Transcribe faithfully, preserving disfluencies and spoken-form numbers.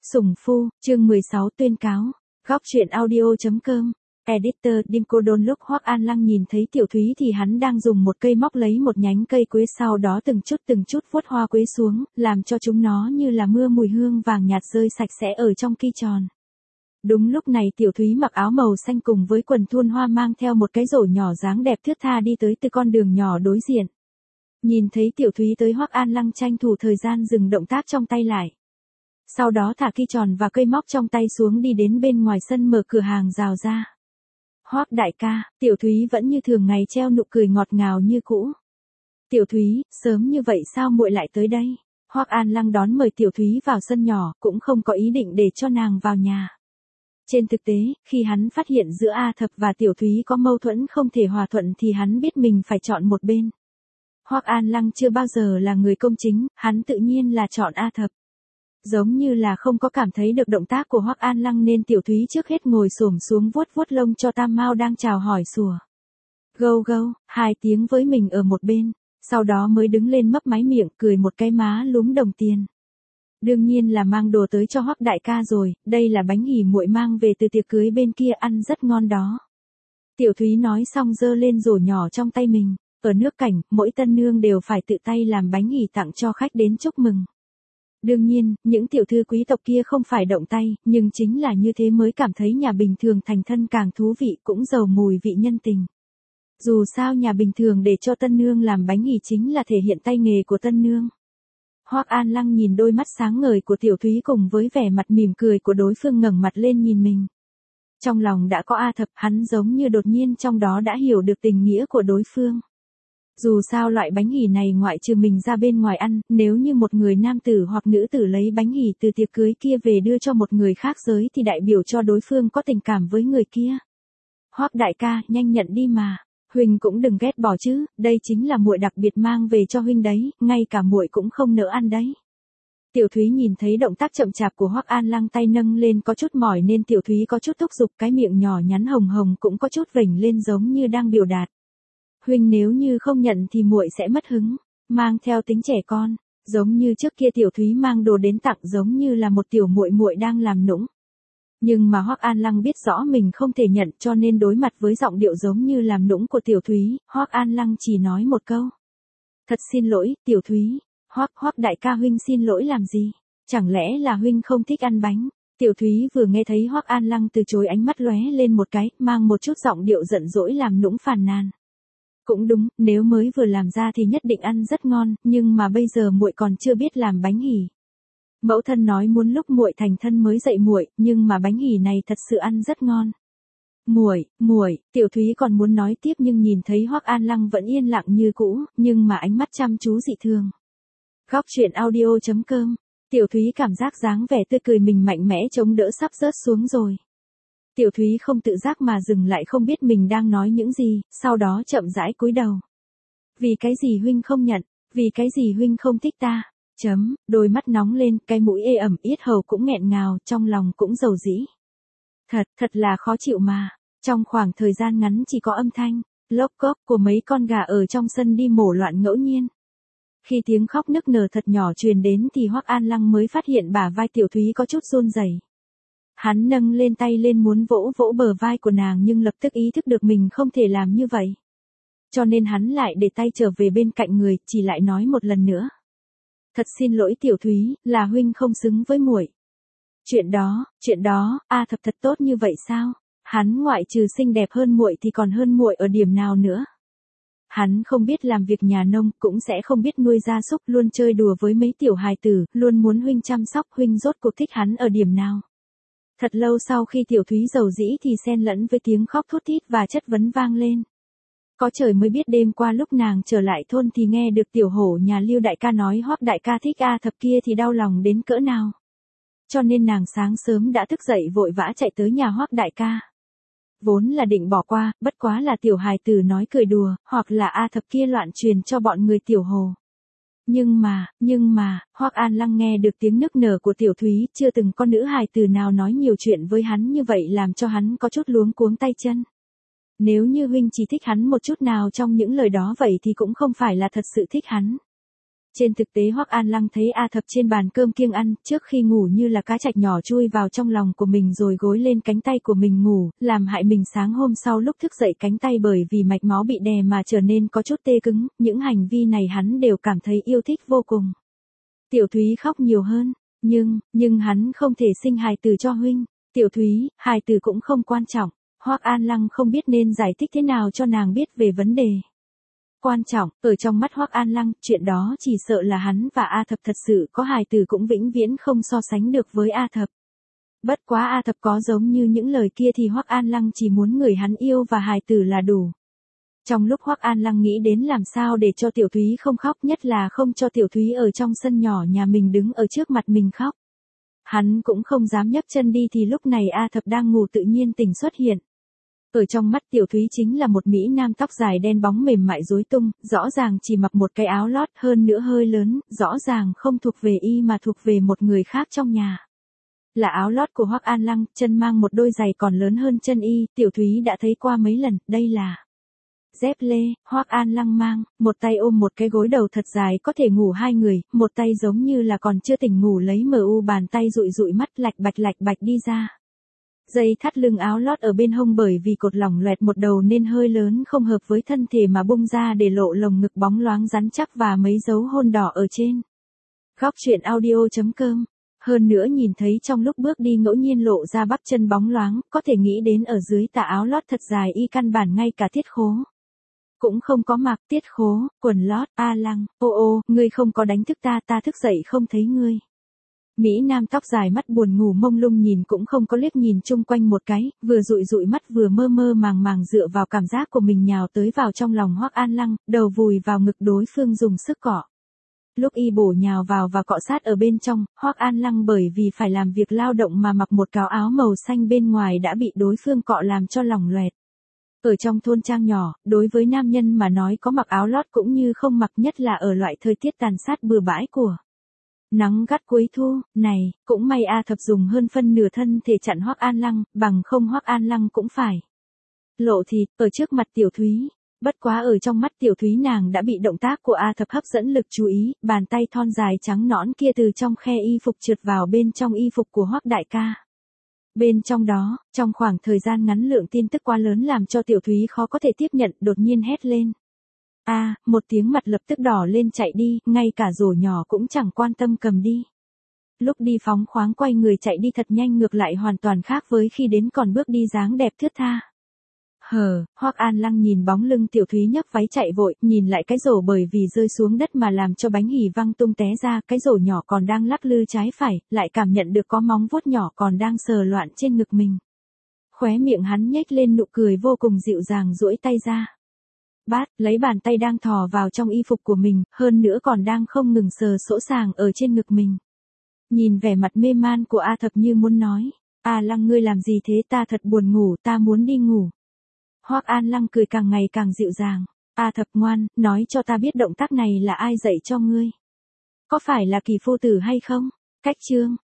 Sủng phu, chương mười sáu tuyên cáo. Góc truyện audio.com. Editor Dinko Đôn lúc Hoắc An Lăng nhìn thấy Tiểu Thúy thì hắn đang dùng một cây móc lấy một nhánh cây quế, sau đó từng chút từng chút vuốt hoa quế xuống, làm cho chúng nó như là mưa mùi hương vàng nhạt rơi sạch sẽ ở trong ki tròn. Đúng lúc này Tiểu Thúy mặc áo màu xanh cùng với quần thun hoa, mang theo một cái rổ nhỏ dáng đẹp thướt tha đi tới từ con đường nhỏ đối diện. Nhìn thấy Tiểu Thúy tới, Hoắc An Lăng tranh thủ thời gian dừng động tác trong tay lại. Sau đó thả ki tròn và cây móc trong tay xuống, đi đến bên ngoài sân mở cửa hàng rào ra. Hoắc đại ca, Tiểu Thúy vẫn như thường ngày treo nụ cười ngọt ngào như cũ. Tiểu Thúy, sớm như vậy sao muội lại tới đây? Hoắc An Lăng đón mời Tiểu Thúy vào sân nhỏ, cũng không có ý định để cho nàng vào nhà. Trên thực tế, khi hắn phát hiện giữa A Thập và Tiểu Thúy có mâu thuẫn không thể hòa thuận thì hắn biết mình phải chọn một bên. Hoắc An Lăng chưa bao giờ là người công chính, hắn tự nhiên là chọn A Thập. Giống như là không có cảm thấy được động tác của Hoắc An Lăng nên Tiểu Thúy trước hết ngồi xổm xuống vuốt vuốt lông cho Tam Mao đang chào hỏi sủa. Gâu gâu, hai tiếng với mình ở một bên, sau đó mới đứng lên mấp máy miệng cười một cái má lúm đồng tiền. Đương nhiên là mang đồ tới cho Hoắc đại ca rồi, đây là bánh ỉ muội mang về từ tiệc cưới bên kia, ăn rất ngon đó. Tiểu Thúy nói xong giơ lên rổ nhỏ trong tay mình, ở nước Cảnh, mỗi tân nương đều phải tự tay làm bánh ỉ tặng cho khách đến chúc mừng. Đương nhiên, những tiểu thư quý tộc kia không phải động tay, nhưng chính là như thế mới cảm thấy nhà bình thường thành thân càng thú vị, cũng giàu mùi vị nhân tình. Dù sao nhà bình thường để cho tân nương làm bánh ỉ chính là thể hiện tay nghề của tân nương. Hoắc An Lăng nhìn đôi mắt sáng ngời của Tiểu Thúy cùng với vẻ mặt mỉm cười của đối phương ngẩng mặt lên nhìn mình. Trong lòng đã có A Thập, hắn giống như đột nhiên trong đó đã hiểu được tình nghĩa của đối phương. Dù sao loại bánh ỉ này ngoại trừ mình ra bên ngoài ăn, nếu như một người nam tử hoặc nữ tử lấy bánh ỉ từ tiệc cưới kia về đưa cho một người khác giới thì đại biểu cho đối phương có tình cảm với người kia. Hoắc đại ca, nhanh nhận đi mà, huynh cũng đừng ghét bỏ chứ, đây chính là muội đặc biệt mang về cho huynh đấy, ngay cả muội cũng không nỡ ăn đấy. Tiểu Thúy nhìn thấy động tác chậm chạp của Hoắc An Lăng, tay nâng lên có chút mỏi nên Tiểu Thúy có chút thúc giục, cái miệng nhỏ nhắn hồng hồng cũng có chút vểnh lên giống như đang biểu đạt. Huynh nếu như không nhận thì muội sẽ mất hứng, mang theo tính trẻ con, giống như trước kia Tiểu Thúy mang đồ đến tặng giống như là một tiểu muội muội đang làm nũng. Nhưng mà Hoắc An Lăng biết rõ mình không thể nhận, cho nên đối mặt với giọng điệu giống như làm nũng của Tiểu Thúy, Hoắc An Lăng chỉ nói một câu. Thật xin lỗi, Tiểu Thúy. Hoắc Hoắc đại ca, huynh xin lỗi làm gì? Chẳng lẽ là huynh không thích ăn bánh? Tiểu Thúy vừa nghe thấy Hoắc An Lăng từ chối, ánh mắt lóe lên một cái, mang một chút giọng điệu giận dỗi làm nũng phàn nàn. Cũng đúng, nếu mới vừa làm ra thì nhất định ăn rất ngon, nhưng mà bây giờ muội còn chưa biết làm bánh ỉ. Mẫu thân nói muốn lúc muội thành thân mới dạy muội, nhưng mà bánh ỉ này thật sự ăn rất ngon. Muội, muội, Tiểu Thúy còn muốn nói tiếp nhưng nhìn thấy Hoắc An Lăng vẫn yên lặng như cũ, nhưng mà ánh mắt chăm chú dị thường. Góc truyện audio.com. Tiểu Thúy cảm giác dáng vẻ tươi cười mình mạnh mẽ chống đỡ sắp rớt xuống rồi. Tiểu Thúy không tự giác mà dừng lại, không biết mình đang nói những gì, sau đó chậm rãi cúi đầu. Vì cái gì huynh không nhận, vì cái gì huynh không thích ta, chấm, đôi mắt nóng lên, cái mũi ê ẩm, yết hầu cũng nghẹn ngào, trong lòng cũng dầu dĩ. Thật, thật là khó chịu mà, trong khoảng thời gian ngắn chỉ có âm thanh, lốc cốc của mấy con gà ở trong sân đi mổ loạn ngẫu nhiên. Khi tiếng khóc nức nở thật nhỏ truyền đến thì Hoắc An Lăng mới phát hiện bả vai Tiểu Thúy có chút run rẩy. Hắn nâng lên tay lên muốn vỗ vỗ bờ vai của nàng nhưng lập tức ý thức được mình không thể làm như vậy. Cho nên hắn lại để tay trở về bên cạnh người, chỉ lại nói một lần nữa. Thật xin lỗi Tiểu Thúy, là huynh không xứng với muội. Chuyện đó, chuyện đó, A Thập thật tốt như vậy sao? Hắn ngoại trừ xinh đẹp hơn muội thì còn hơn muội ở điểm nào nữa? Hắn không biết làm việc nhà nông, cũng sẽ không biết nuôi gia súc, luôn chơi đùa với mấy tiểu hài tử, luôn muốn huynh chăm sóc, huynh rốt cuộc thích hắn ở điểm nào? Thật lâu sau khi Tiểu Thúy dầu dĩ thì xen lẫn với tiếng khóc thút thít và chất vấn vang lên. Có trời mới biết đêm qua lúc nàng trở lại thôn thì nghe được tiểu hổ nhà Lưu đại ca nói Hoắc đại ca thích A Thập kia thì đau lòng đến cỡ nào. Cho nên nàng sáng sớm đã thức dậy vội vã chạy tới nhà Hoắc đại ca. Vốn là định bỏ qua, bất quá là tiểu hài tử nói cười đùa, hoặc là A Thập kia loạn truyền cho bọn người tiểu hồ. Nhưng mà, nhưng mà, Hoắc An Lăng nghe được tiếng nức nở của Tiểu Thúy, chưa từng có nữ hài tử nào nói nhiều chuyện với hắn như vậy làm cho hắn có chút luống cuống tay chân. Nếu như huynh chỉ thích hắn một chút nào trong những lời đó vậy thì cũng không phải là thật sự thích hắn. Trên thực tế Hoắc An Lăng thấy A Thập trên bàn cơm kiêng ăn, trước khi ngủ như là cá trạch nhỏ chui vào trong lòng của mình rồi gối lên cánh tay của mình ngủ, làm hại mình sáng hôm sau lúc thức dậy cánh tay bởi vì mạch máu bị đè mà trở nên có chút tê cứng, những hành vi này hắn đều cảm thấy yêu thích vô cùng. Tiểu Thúy khóc nhiều hơn, nhưng, nhưng hắn không thể sinh hài tử cho huynh. Tiểu Thúy, hài tử cũng không quan trọng. Hoắc An Lăng không biết nên giải thích thế nào cho nàng biết về vấn đề. Quan trọng, ở trong mắt Hoắc An Lăng, chuyện đó chỉ sợ là hắn và A Thập thật sự có hài tử cũng vĩnh viễn không so sánh được với A Thập. Bất quá A Thập có giống như những lời kia thì Hoắc An Lăng chỉ muốn người hắn yêu và hài tử là đủ. Trong lúc Hoắc An Lăng nghĩ đến làm sao để cho Tiểu Thúy không khóc, nhất là không cho Tiểu Thúy ở trong sân nhỏ nhà mình đứng ở trước mặt mình khóc. Hắn cũng không dám nhấc chân đi thì lúc này A Thập đang ngủ tự nhiên tỉnh xuất hiện. Ở trong mắt Tiểu Thúy chính là một mỹ nam tóc dài đen bóng mềm mại rối tung, rõ ràng chỉ mặc một cái áo lót hơn nữa hơi lớn, rõ ràng không thuộc về y mà thuộc về một người khác trong nhà. Là áo lót của Hoắc An Lăng, chân mang một đôi giày còn lớn hơn chân y, Tiểu Thúy đã thấy qua mấy lần, đây là dép lê, Hoắc An Lăng mang, một tay ôm một cái gối đầu thật dài có thể ngủ hai người, một tay giống như là còn chưa tỉnh ngủ lấy mờ u bàn tay dụi dụi mắt lạch bạch lạch bạch đi ra. Dây thắt lưng áo lót ở bên hông bởi vì cột lỏng loẹt một đầu nên hơi lớn không hợp với thân thể mà bung ra để lộ lồng ngực bóng loáng rắn chắc và mấy dấu hôn đỏ ở trên. Góc truyện audio chấm com. Hơn nữa nhìn thấy trong lúc bước đi ngẫu nhiên lộ ra bắp chân bóng loáng, có thể nghĩ đến ở dưới tà áo lót thật dài y căn bản ngay cả tiết khố cũng không có mặc. Tiết khố, quần lót, A Lăng, ô ô, ngươi không có đánh thức ta, ta thức dậy không thấy ngươi. Mỹ nam tóc dài mắt buồn ngủ mông lung nhìn cũng không có liếc nhìn chung quanh một cái, vừa dụi dụi mắt vừa mơ mơ màng màng dựa vào cảm giác của mình nhào tới vào trong lòng Hoắc An Lăng, đầu vùi vào ngực đối phương dùng sức cọ. Lúc y bổ nhào vào và cọ sát ở bên trong, Hoắc An Lăng bởi vì phải làm việc lao động mà mặc một cái áo màu xanh bên ngoài đã bị đối phương cọ làm cho lỏng loẹt. Ở trong thôn trang nhỏ, đối với nam nhân mà nói có mặc áo lót cũng như không mặc, nhất là ở loại thời tiết tàn sát bừa bãi của nắng gắt cuối thu, này, cũng may A Thập dùng hơn phân nửa thân thể chặn Hoắc An Lăng, bằng không Hoắc An Lăng cũng phải lộ thịt ở trước mặt Tiểu Thúy. Bất quá ở trong mắt Tiểu Thúy nàng đã bị động tác của A Thập hấp dẫn lực chú ý, bàn tay thon dài trắng nõn kia từ trong khe y phục trượt vào bên trong y phục của Hoắc đại ca. Bên trong đó, trong khoảng thời gian ngắn lượng tin tức quá lớn làm cho Tiểu Thúy khó có thể tiếp nhận, đột nhiên hét lên. A, à, một tiếng mặt lập tức đỏ lên chạy đi, ngay cả rổ nhỏ cũng chẳng quan tâm cầm đi. Lúc đi phóng khoáng quay người chạy đi thật nhanh, ngược lại hoàn toàn khác với khi đến còn bước đi dáng đẹp thướt tha. Hờ, Hoắc An Lăng nhìn bóng lưng Tiểu Thúy nhấc váy chạy vội, nhìn lại cái rổ bởi vì rơi xuống đất mà làm cho bánh hỉ văng tung té ra, cái rổ nhỏ còn đang lắc lư trái phải, lại cảm nhận được có móng vuốt nhỏ còn đang sờ loạn trên ngực mình. Khóe miệng hắn nhếch lên nụ cười vô cùng dịu dàng duỗi tay ra. Bát, lấy bàn tay đang thò vào trong y phục của mình, hơn nữa còn đang không ngừng sờ sỗ sàng ở trên ngực mình. Nhìn vẻ mặt mê man của A Thập như muốn nói, A Lăng ngươi làm gì thế, ta thật buồn ngủ, ta muốn đi ngủ. Hoắc An Lăng cười càng ngày càng dịu dàng, A Thập ngoan, nói cho ta biết động tác này là ai dạy cho ngươi? Có phải là Kỳ phu tử hay không? Cách chương